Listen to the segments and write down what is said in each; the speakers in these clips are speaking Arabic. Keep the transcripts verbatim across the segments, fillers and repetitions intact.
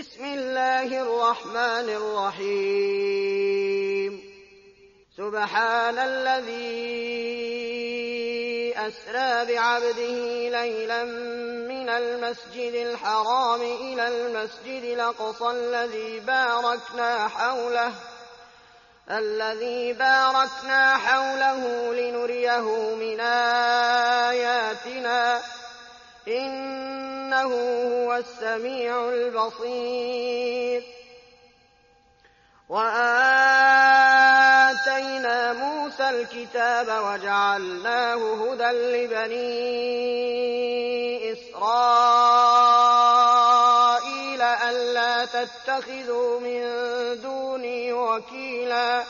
بسم الله الرحمن الرحيم سبحان الذي أسرى بعبده ليلا من المسجد الحرام إلى المسجد الأقصى الذي باركنا حوله الذي باركنا حوله لنريه من آياتنا إنه هو السميع البصير. وآتينا موسى الكتاب وجعلناه هدى لبني إسرائيل ألا تتخذوا من دوني وكيلا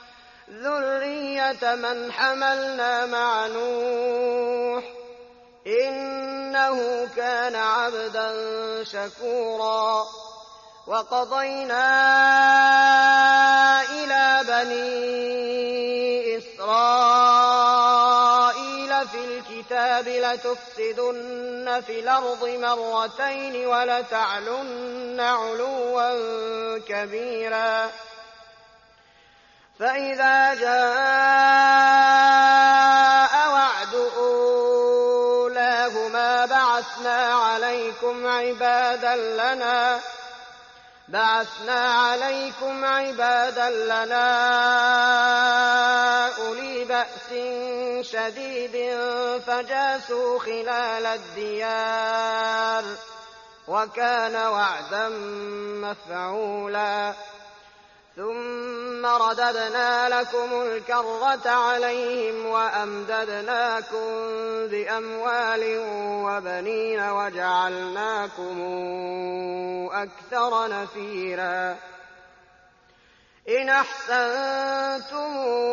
ذرية من حملنا مع نوح إنه كان عبدا شكورا. وقضينا إلى بني إسرائيل في الكتاب لتفسدن في الأرض مرتين ولتعلن علوا كبيرا. فإذا جاء وعد أولاهما بعثنا عليكم عبادا لنا بعثنا عليكم عبادا لنا أولي بأس شديد فجاسوا خلال الديار وكان وعدا مفعولا. ثم رددنا لكم الكرة عليهم وأمددناكم بأموال وبنين وجعلناكم أكثر نفيرا. إن أحسنتم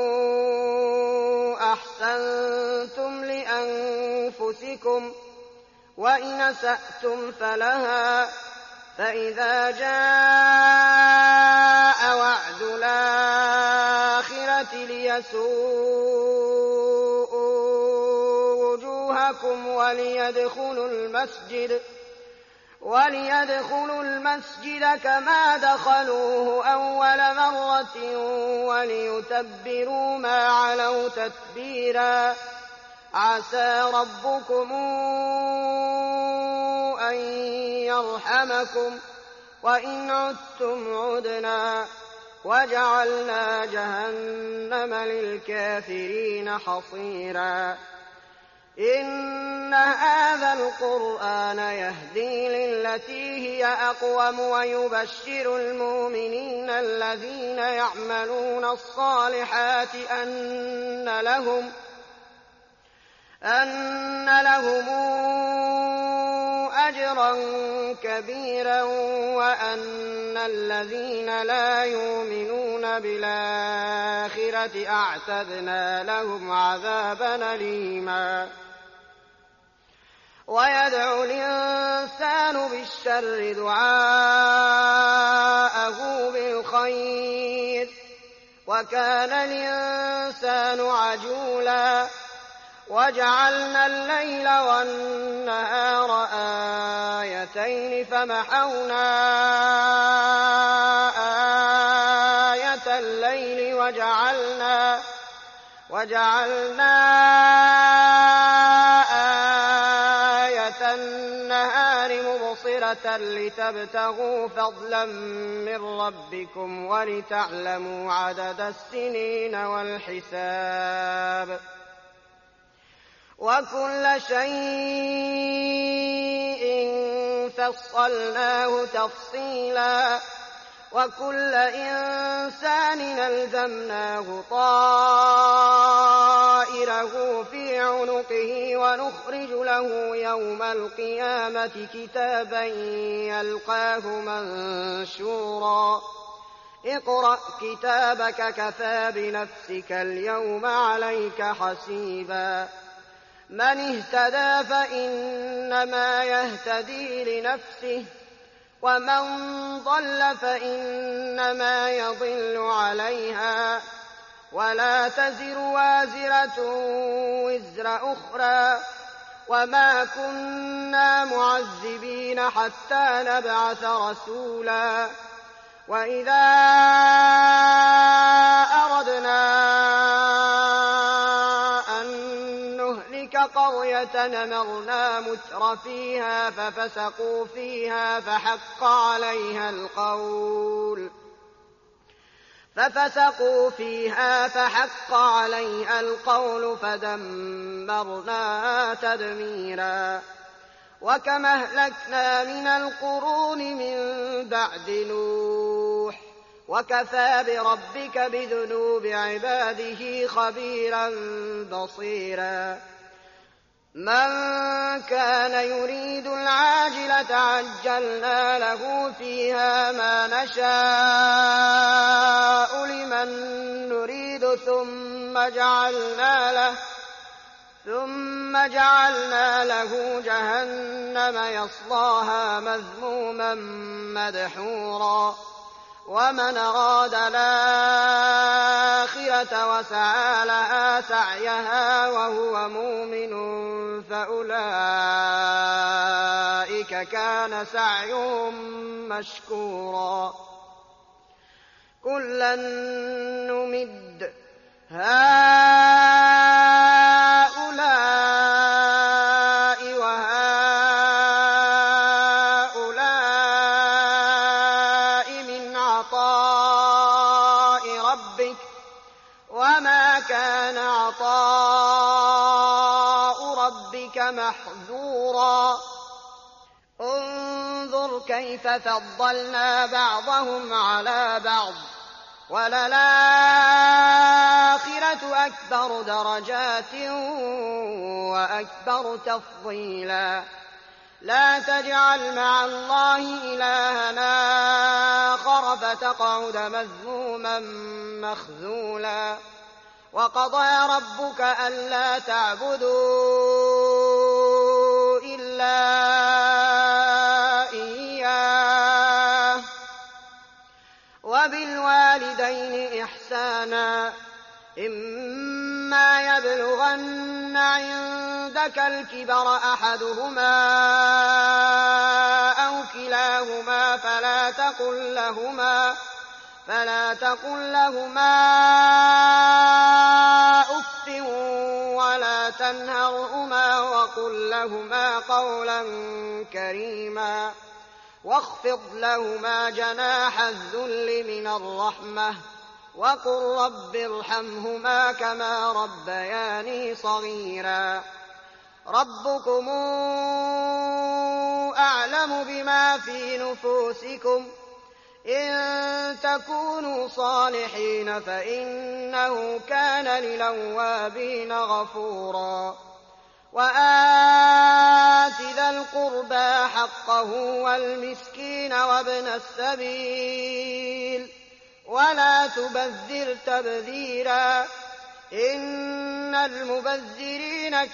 أحسنتم لأنفسكم وإن أسأتم فلها. فإذا جاء وعد الآخرة ليسوءوا وجوهكم وليدخلوا المسجد وليدخلوا المسجد كما دخلوه أول مرة وليتبروا ما علوا تتبيرا. عسى ربكم أن يرحمكم وإن عدتم عدنا وجعلنا جهنم للكافرين حصيرا. إن هذا القرآن يهدي للتي هي أقوم ويبشر المؤمنين الذين يعملون الصالحات أن لهم أن لهم أجرا كبيرا وأن الذين لا يؤمنون بالآخرة أعتدنا لهم عذابا أليما. ويدعو الإنسان بالشر دعاءه بالخير وكان الإنسان عجولا. وجعلنا الليل والنهار آيتين فمحونا آية الليل وجعلنا وجعلنا آية النهار مبصرة لتبتغوا فضلا من ربكم ولتعلموا عدد السنين والحساب وكل شيء فصلناه تفصيلا. وكل إنسان ألزمناه طائره في عنقه ونخرج له يوم القيامة كتابا يلقاه منشورا. اقرأ كتابك كفى بنفسك اليوم عليك حسيبا. من اهتدى فإنما يهتدي لنفسه ومن ضل فإنما يضل عليها ولا تزر وازرة وزر أخرى وما كنا معذبين حتى نبعث رسولا وإذا أردنا أن نهلك قرية أمرنا متر فيها ففسقوا فيها فحق عليها القول ففسقوا فيها فحق عليها القول فدمرناها تدميرا وكم أهلكنا من القرون من بعد نوح وكفى بربك بذنوب عباده خبيرا بصيرا من كان يريد العاجلة عجلنا له فيها ما نشاء لمن نريد ثم جعلنا له ثم جعلنا له جهنم يصلاها مذموما مدحورا ومن أراد الآخرة وسعى لها سعيها وهو مؤمن فأولئك كان سعيهم مشكورا كلا نمد هؤلاء وهؤلاء من عطاء ربك وما كان عطاء ربك محظورا انظر كيف فضلنا بعضهم على بعض وللآخرة أكبر درجات وأكبر تفضيلا لا تجعل مع الله إلهنا آخر فتقعد مذموما مخذولا وقضى ربك ألا تعبدوا إلا إياه وبالوالدين إحسانا إما يبلغن عندك الكبر أحدهما أو كلاهما فلا تقل لهما فلا تقل لهما أف ولا تنهرهما وقل لهما قولا كريما واخفض لهما جناح الذل من الرحمة وقل رب ارحمهما كما ربياني صغيرا ربكم أعلم بما في نفوسكم إن تكونوا صالحين فإنه كان للأوابين غفورا وآت ذا القربى حقه والمسكين وابن السبيل ولا تبذر تبذيرا إن المبذرين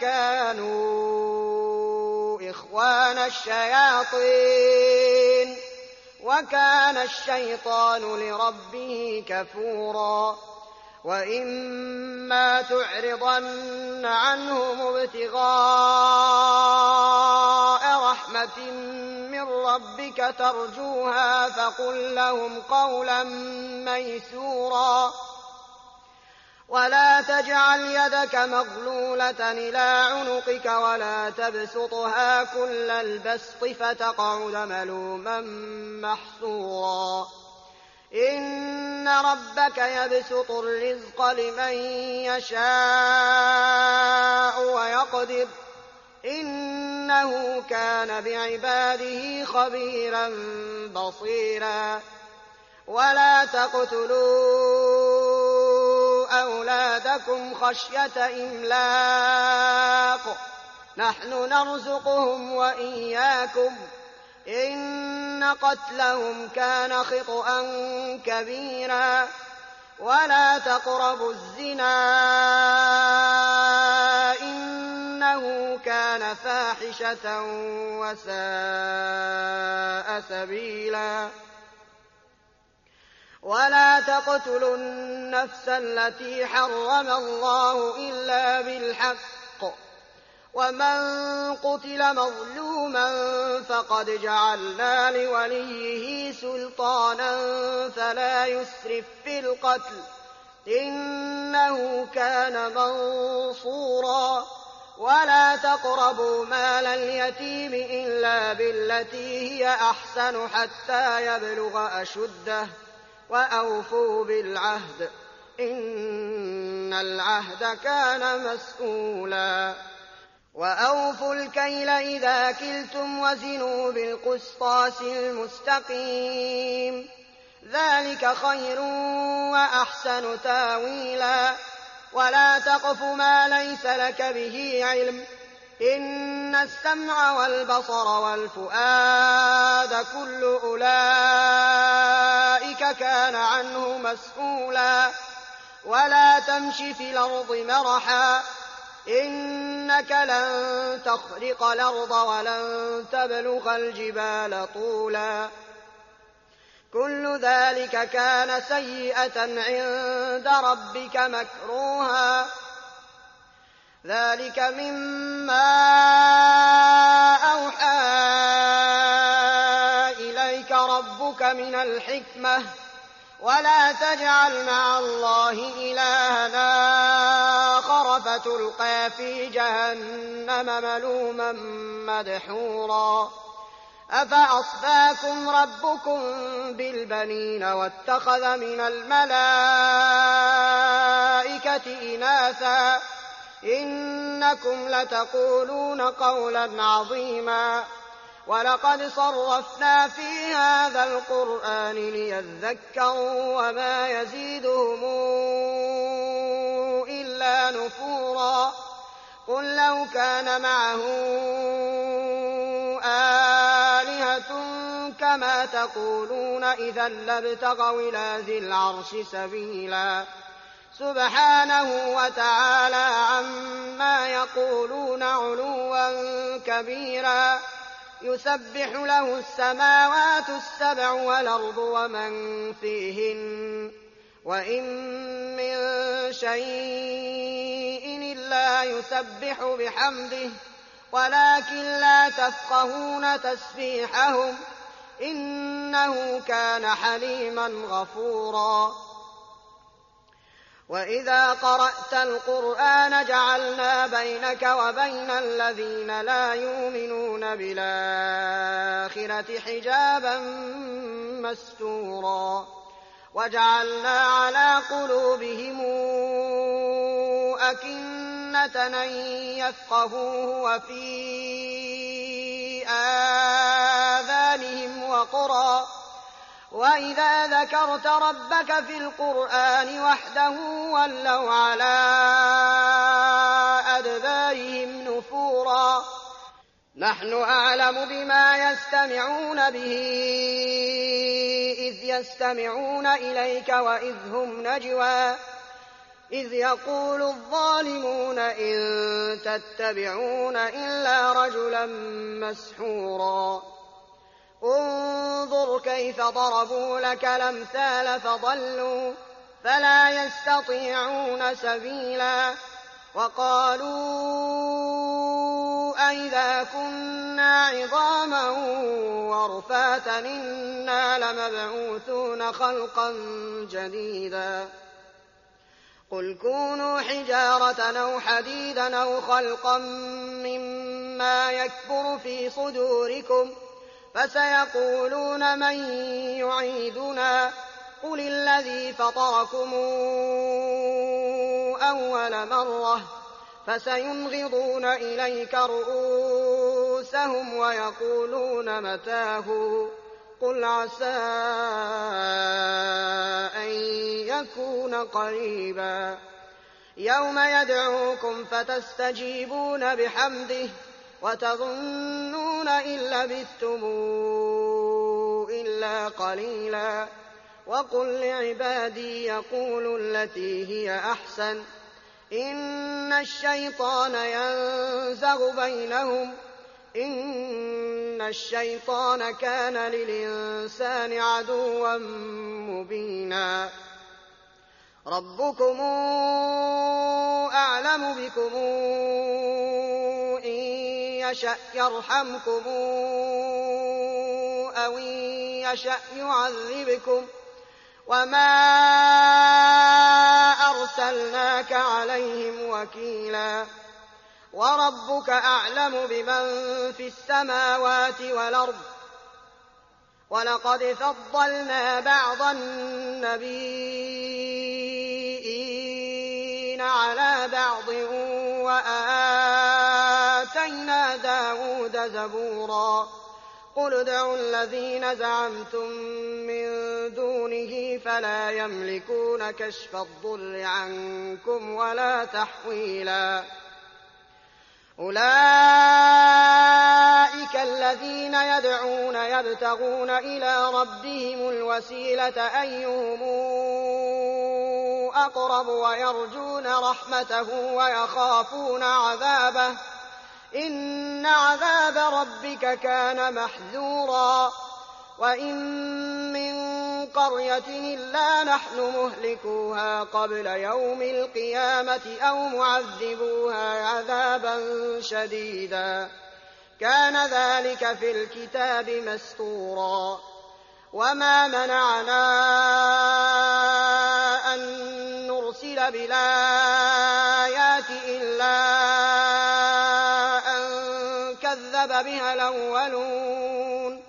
كانوا إخوان الشياطين وكان الشيطان لربه كفورا وإما تعرضن عنهم ابتغاء رحمة من ربك ترجوها فقل لهم قولا ميسورا ولا تجعل يدك مغلولة إلى عنقك ولا تبسطها كل البسط فتقعد ملوما محسورا إن ربك يبسط الرزق لمن يشاء ويقدر إنه كان بعباده خبيرا بصيرا ولا تقتلوا أولادكم خشية إملاق نحن نرزقهم وإياكم إن قتلهم كان خطأ كبيرا ولا تقربوا الزنا إنه كان فاحشة وساء سبيلا ولا تقتلوا النفس التي حرم الله إلا بالحق ومن قتل مظلوما فقد جعلنا لوليه سلطانا فلا يسرف في القتل إنه كان منصورا. ولا تقربوا مال اليتيم إلا بالتي هي أحسن حتى يبلغ أشده وأوفوا بالعهد إن العهد كان مسؤولا. وأوفوا الكيل إذا كلتم وزنوا بالقسطاس المستقيم ذلك خير وأحسن تاويلا. ولا تقف ما ليس لك به علم إن السمع والبصر والفؤاد كل أولئك كان عنه مسؤولا. ولا تمش في الأرض مرحا إنك لن تخرق الأرض ولن تبلغ الجبال طولا كل ذلك كان سيئة عند ربك مكروها. ذلك مما أوحى إليك ربك من الحكمة. ولا تجعل مع الله إلها آخر فتلقى في جهنم ملوما مدحورا. أفأصفاكم ربكم بالبنين واتخذ من الملائكة إناثا إنكم لتقولون قولا عظيما. ولقد صرفنا في هذا القرآن ليذكروا وما يزيدهم إلا نفورا. قل لو كان معه آلهة كما تقولون إذا لابتغوا إلى ذي العرش سبيلا. سبحانه وتعالى عما يقولون علوا كبيرا. يسبح له السماوات السبع والأرض ومن فيهن وإن من شيء إلا يسبح بحمده ولكن لا تفقهون تسبيحهم إنه كان حليما غفورا. وإذا قرأت القرآن جعلنا بينك وبين الذين لا يؤمنون بالآخرة حجابا مستورا. وجعلنا على قلوبهم أكنة أن يفقهوه وفي آذانهم وقرا. وإذا ذكرت ربك في القرآن وحده ولوا على أدبارهم نفورا. نحن أعلم بما يستمعون به إذ يستمعون إليك وإذ هم نجوى إذ يقول الظالمون إن تتبعون إلا رجلا مسحورا. انظر كيف ضربوا لك الأمثال فضلوا فلا يستطيعون سبيلا. وقالوا أئذا كنا عظاما ورفاتا إنا لمبعوثون خلقا جديدا. قل كونوا حجارة أو حديدا أو خلقا مما يكبر في صدوركم فسيقولون من يعيدنا قل الذي فطركم أول مرة فسينغضون إليك رؤوسهم ويقولون متاه قل عسى أن يكون قريبا. يوم يدعوكم فتستجيبون بحمده وتظنون إن لبثتم إلا قليلا. وقل لعبادي يقولوا التي هي أحسن إن الشيطان ينزغ بينهم إن الشيطان كان للإنسان عدوا مبينا. ربكم أعلم بكم يشأ يرحمكم أو إن يشأ يعذبكم وما أرسلناك عليهم وكيلا وربك أعلم بمن في السماوات والأرض ولقد فضلنا بعض النبيين على بعض وآتينا داود زبورا قل ادعوا الذين زعمتم من دونه فلا يملكون كشف الضر عنكم ولا تحويلا أولئك الذين يدعون يبتغون إلى ربهم الوسيلة أيهم أقرب ويرجون رحمته ويخافون عذابه إن عذاب ربك كان محذورا وإن من قرية إلا نحن مهلكوها قبل يوم القيامة أو معذبوها عذابا شديدا كان ذلك في الكتاب مسطورا وما منعنا أن نرسل بالآيات إلا أن كذب بها الأولون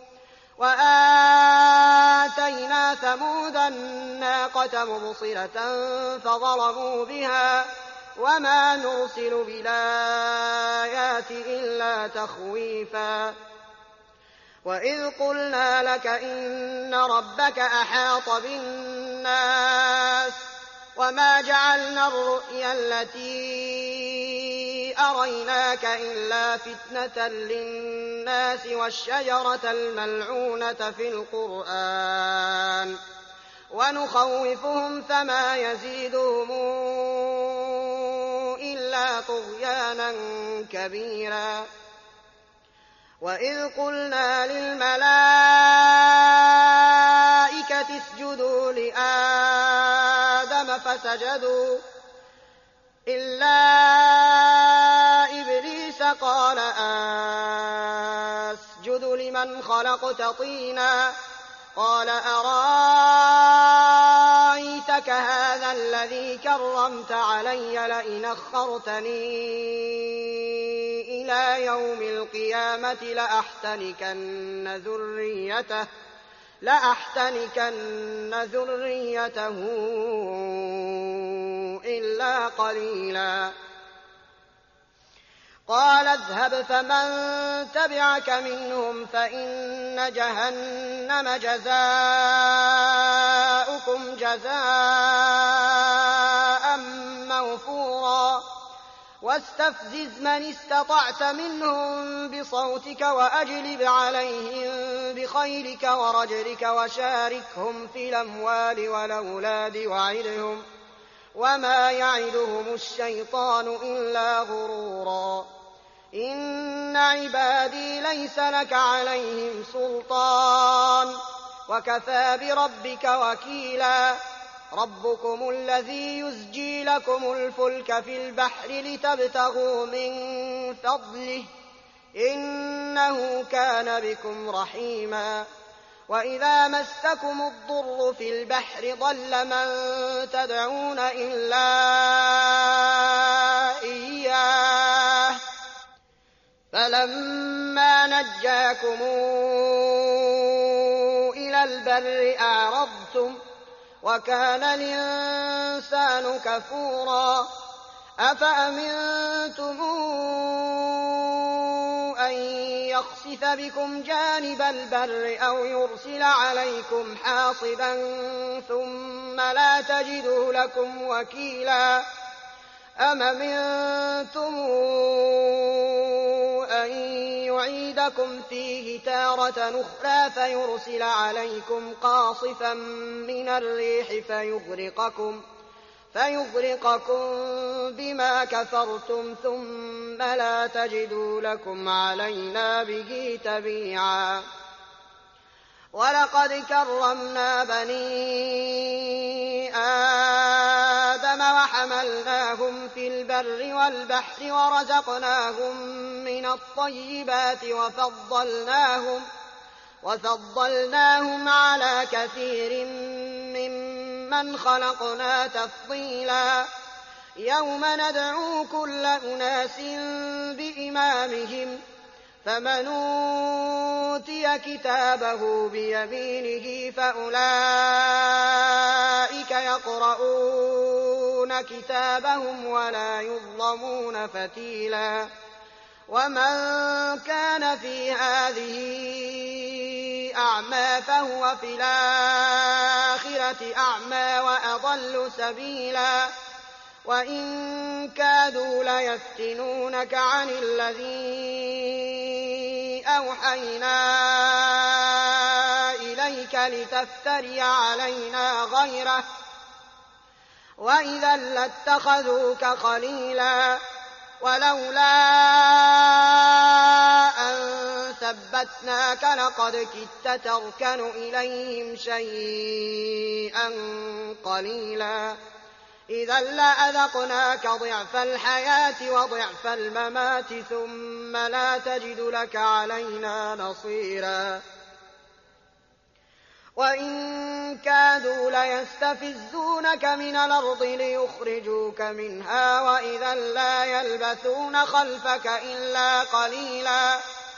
وآتينا ثمود الناقة مبصرة فظلموا بها وما نرسل بالآيات إلا تخويفا وإذ قلنا لك إن ربك أحاط بالناس وما جعلنا الرؤيا التي أريناك إلا فتنة للناس والشجرة الملعونة في القرآن ونخوفهم فما يزيدهم إلا طغيانا كبيرا وإذ قلنا للملائكة اسجدوا لآدم فسجدوا إلا إبليس قال أسجد لمن خلقت طينا قال أرأيتك هذا الذي كرمت علي لئن أخرتني إلى يوم القيامة لأحتنكن ذريته لأحتنكن ذريته إلا قليلا قال اذهب فمن تبعك منهم فإن جهنم جزاؤكم جزاء موفورا واستفزز من استطعت منهم بصوتك وأجلب عليهم بخيلك ورجلك وشاركهم في الأموال والأولاد وعدهم وما يعدهم الشيطان إلا غرورا إن عبادي ليس لك عليهم سلطان وكفى بربك وكيلا ربكم الذي يزجي لكم الفلك في البحر لتبتغوا من فضله إنه كان بكم رحيما وإذا مسكم الضر في البحر ضل من تدعون إلا إياه فلما نجاكم إلى البر أعرضتم وكان الإنسان كفورا أفأمنتم أن يخسف بكم جانب البر أو يرسل عليكم حاصبا ثم لا تجدوا لكم وكيلا أم أمنتم أن يعيدكم فيه تارة أخرى فيرسل عليكم قاصفا من الريح فيغرقكم فيغرقكم بما كفرتم ثم لا تجدوا لكم علينا به تبيعا ولقد كرمنا بني آدم وحملناهم في البر البر والبحر ورزقناهم من الطيبات وفضلناهم, وفضلناهم على كثير ممن خلقنا تفضيلا يوم ندعو كل أناس بإمامهم فمن أوتي كتابه بيمينه فأولئك يقرؤون كتابهم ولا يظلمون فتيلا ومن كان في هذه أعمى فهو في الآخرة أعمى وأضل سبيلا وإن كادوا ليفتنونك عن الذي أوحينا إليك لتفتري علينا غيره وإذا لاتخذوك خليلا ولولا أن ثبتناك لقد كدت تركن إليهم شيئا قليلا إذا لأذقناك ضعف الحياة وضعف الممات ثم لا تجد لك علينا نصيرا وإن كادوا ليستفزونك من الأرض ليخرجوك منها وإذا لا يلبثون خلفك إلا قليلا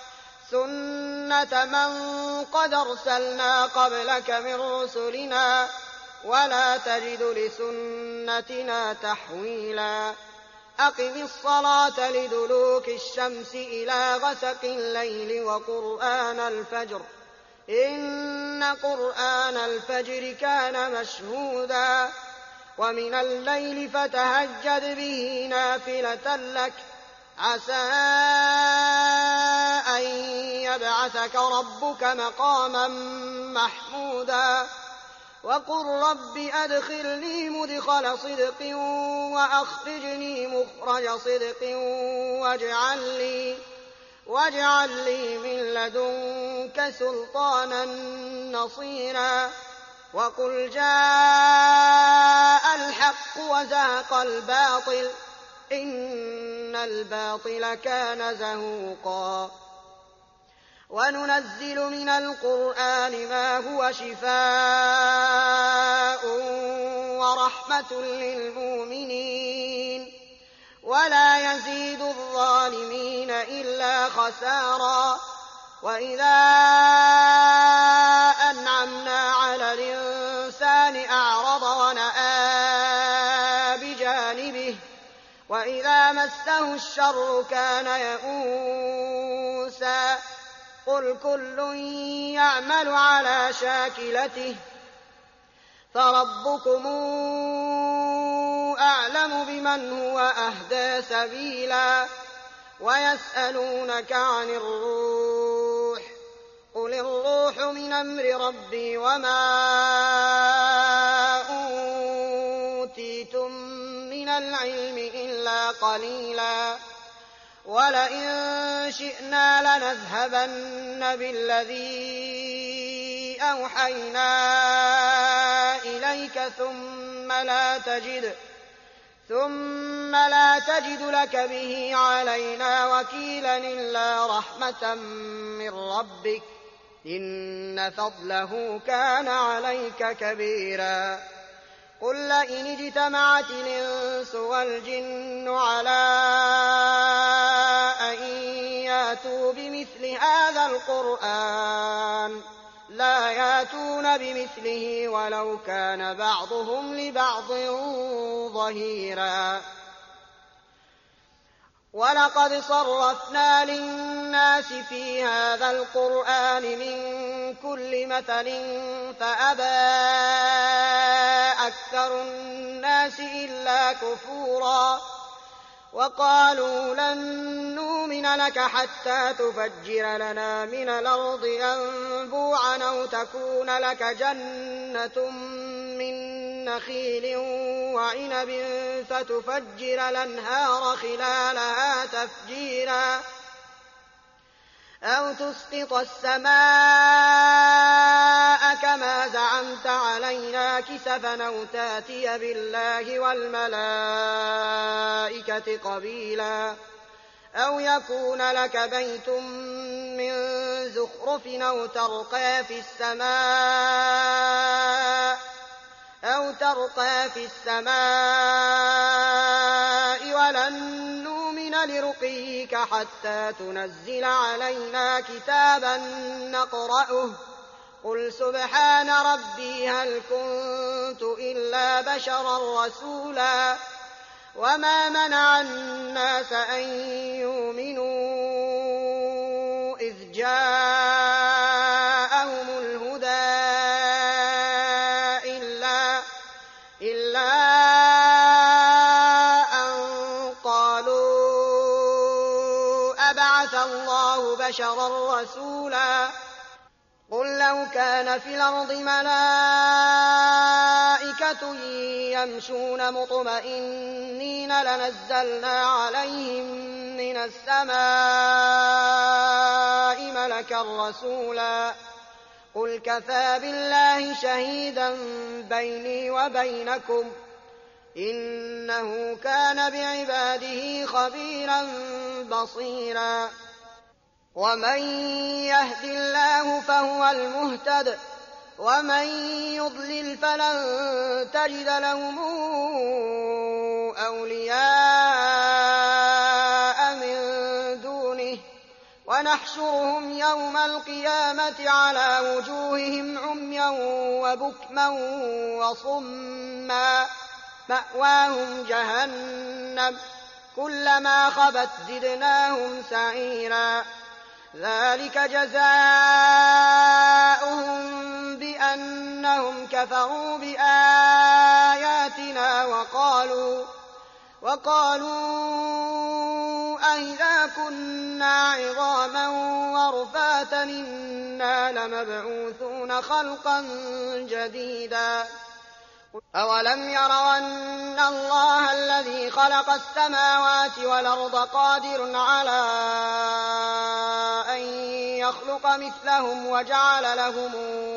سنة من قد أرسلنا قبلك من رسلنا ولا تجد لسنتنا تحويلا أقم الصلاة لدلوك الشمس إلى غسق الليل وقرآن الفجر إن قرآن الفجر كان مشهودا ومن الليل فتهجد به نافلة لك عسى أن يبعثك ربك مقاما محمودا وقل رب أدخلني مدخل صدق وأخرجني مخرج صدق واجعل لي, واجعل لي من لدنك سلطانا نصيرا وقل جاء الحق وزهق الباطل إن الباطل كان زهوقا وننزل من القرآن ما هو شفاء ورحمة للمؤمنين ولا يزيد الظالمين إلا خسارا وإذا أنعمنا على الإنسان أعرض ونأى بجانبه وإذا مسه الشر كان يئوسا قل كل يعمل على شاكلته فربكم أعلم بمن هو أهدى سبيلا ويسألونك عن الروح قل الروح من أمر ربي وما أوتيتم من العلم إلا قليلا ولئن شئنا لنذهبن بالذي أوحينا إليك ثم لا تجد ثم لا تجد لك به علينا وكيلا إلا رحمة من ربك إن فضله كان عليك كبيرا قل لئن اجتمعت الإنس والجن على أن ياتوا بمثل هذا القرآن لا ياتون بمثله ولو كان بعضهم لبعض ظهيرا ولقد صرفنا للناس في هذا القرآن من كل مثل فأبى أكثر الناس إلا كفورا وقالوا لن نؤمن لك حتى تفجر لنا من الأرض ينبوعا أو تكون لك جنة من نخيل وعنب فتفجر الأنهار خلالها تفجيرا أو تسقط السماء كما زعمت علينا كسفا أو تأتي بالله والملائكة قبيلا أو يكون لك بيت من زخرف أو ترقى في السماء أو ترقى في السماء ولن نؤمن لرقيك حتى تنزل علينا كتابا نقرأه قل سبحان ربي هل كنت إلا بشرا رسولا وما منع الناس أن يؤمنوا إذ جاءهم الهدى إلا, إلا أن قالوا أبعث الله بشرا رسولا قل لو كان في الأرض ملائكة يمشون مطمئنين لنزلنا عليهم من السماء ملكا رسولا قل كفى بالله شهيدا بيني وبينكم إنه كان بعباده خبيرا بصيرا ومن يهد الله فهو المهتد ومن يضلل فلن تجد لهم أولياء من دونه ونحشرهم يوم القيامة على وجوههم عميا وبكما وصما مأواهم جهنم كلما خبت زدناهم سعيرا ذلك جزاؤهم بأنهم كفروا بآياتنا وقالوا وقالوا أئذا كنا عظاما ورفاتا إنا لمبعوثون خلقا جديدا أولم يروا أن الله الذي خلق السماوات والأرض قادر على أن يخلق مثلهم وجعل لهم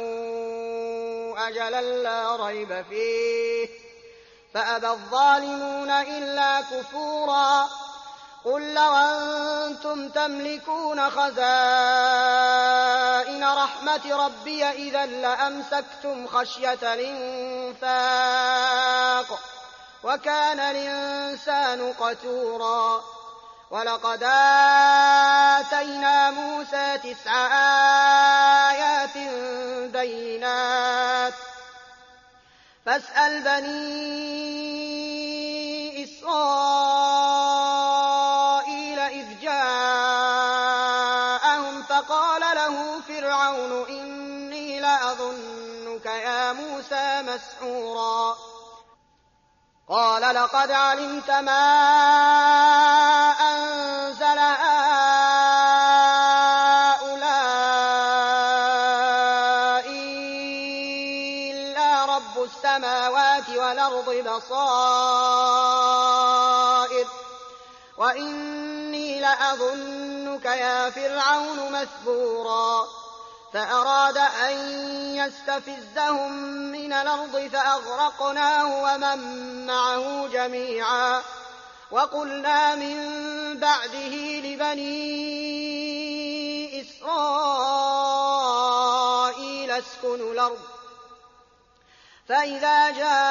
أجلا لا ريب فيه فأبى الظالمون إلا كفورا قل لو أنتم تملكون خزائن رحمة ربي إذا لأمسكتم خشية الإنفاق وكان الإنسان قتورا ولقد آتينا موسى تسع آيات بينات فاسأل بني إسرائيل إذ جاءهم فقال له فرعون إني لأظنك يا موسى مسحورا قال لقد علمت ما أنزل هؤلاء إلا رب السماوات والأرض بصائر وإني لأظنك يا فرعون مثبورا فأراد أن يستفزهم من الأرض فأغرقناه ومن معه جميعا وقلنا من بعده لبني إسرائيل اسكنوا الأرض فإذا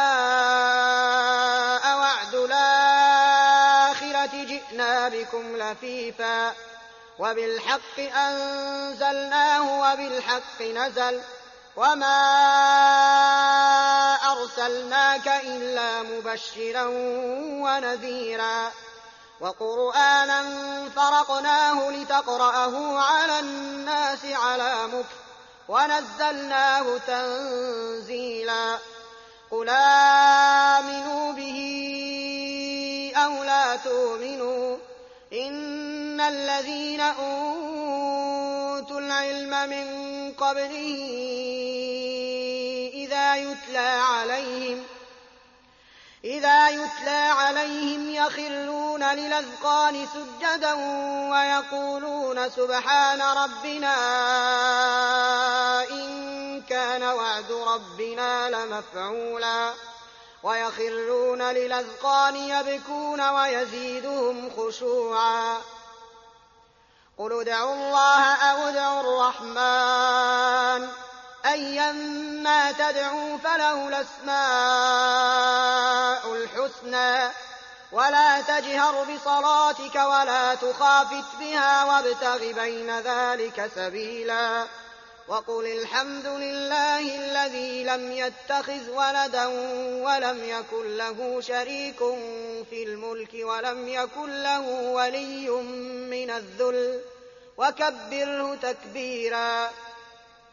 جاء وعد الآخرة جئنا بكم لفيفا وبالحق أنزلناه وبالحق نزل وما أرسلناك إلا مبشرا ونذيرا وقرآنا فرقناه لتقرأه على الناس على مكث ونزلناه تنزيلا قل آمنوا به أو لا تؤمنوا إن الذين أوتوا العلم من قبله إذا يتلى عليهم إذا يتلى عليهم يخرون للأذقان سجدا ويقولون سبحان ربنا إن كان وعد ربنا لمفعولا ويخرون للأذقان يبكون ويزيدهم خشوعا قل ادعوا الله أو ادعوا الرحمن أيما تدعوا فله الأسماء الحسنى ولا تجهر بصلاتك ولا تخافت بها وابتغ بين ذلك سبيلا وقل الحمد لله الذي لم يتخذ ولدا ولم يكن له شريك في الملك ولم يكن له ولي من الذل وكبره تكبيرا